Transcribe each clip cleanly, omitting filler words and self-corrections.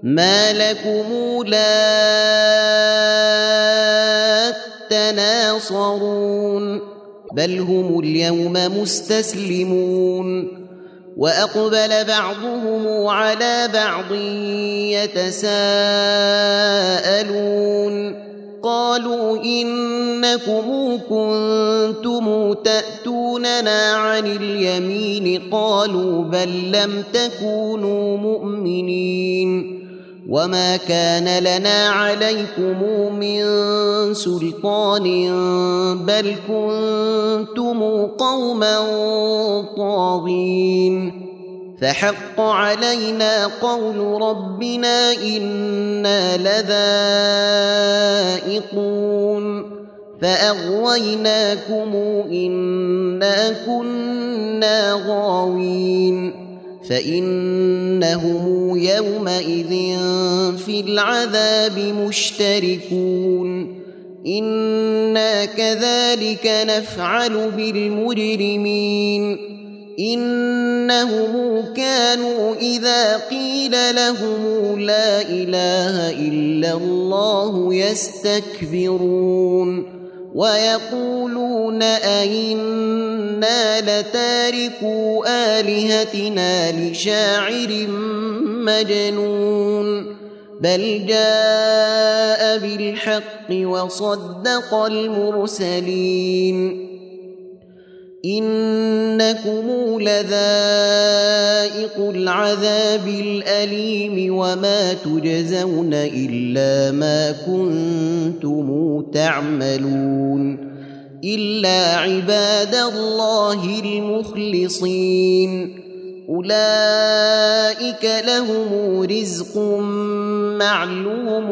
ما لكم لا تناصرون بل هم اليوم مستسلمون وأقبل بعضهم على بعض يتساءلون قالوا إنكم كنتم تأتوننا عن اليمين قالوا بل لم تكونوا مؤمنين وما كان لنا عليكم من سلطان بل كنتم قوما طاغين فحق علينا قول ربنا إنا لذائقون فأغويناكم إنا كنا غاوين فإنهم يومئذ في العذاب مشتركون إنا كذلك نفعل بالمجرمين إنهم كانوا إذا قيل لهم لا إله إلا الله يستكبرون ويقولون أئنا لتاركو آلهتنا لشاعر مجنون بل جاء بالحق وصدق المرسلين إنكم لذائق العذاب الأليم وما تجزون إلا ما كنتم تعملون إلا عباد الله المخلصين أولئك لهم رزق معلوم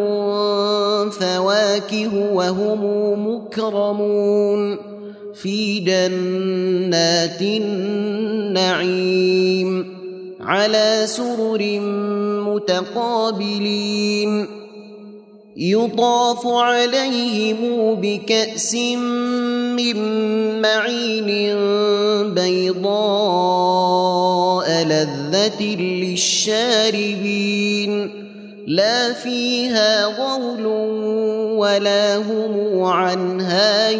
فواكه وهم مكرمون في جنات النعيم على سرر متقابلين يطاف عليهم بكأس من معين بيضاء لذة للشاربين لا فيها غول ولا هم عنها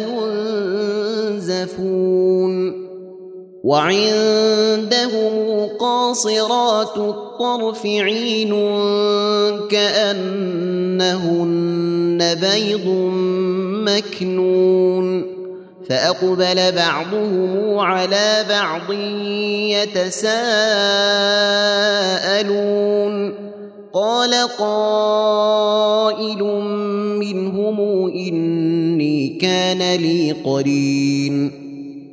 ينزفون وعندهم قاصرات الطرف عين كأنهن بيض مكنون فأقبل بعضهم على بعض يتساءلون قال قائل منهم إني كان لي قرين